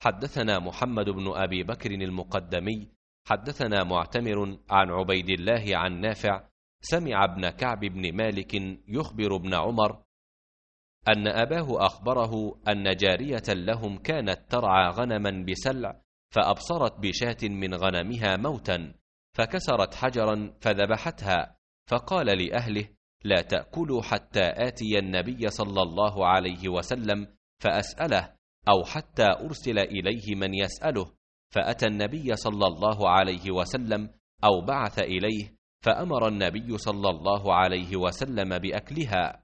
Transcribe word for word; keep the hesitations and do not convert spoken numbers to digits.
حدثنا محمد بن أبي بكر المقدمي حدثنا معتمر عن عبيد الله عن نافع سمع ابن كعب بن مالك يخبر ابن عمر أن أباه أخبره أن جارية لهم كانت ترعى غنما بسلع فأبصرت بشاة من غنمها موتا فكسرت حجرا فذبحتها، فقال لأهله: لا تأكلوا حتى آتي النبي صلى الله عليه وسلم فأسأله، أو حتى أرسل إليه من يسأله، فأتى النبي صلى الله عليه وسلم أو بعث إليه، فأمر النبي صلى الله عليه وسلم بأكلها.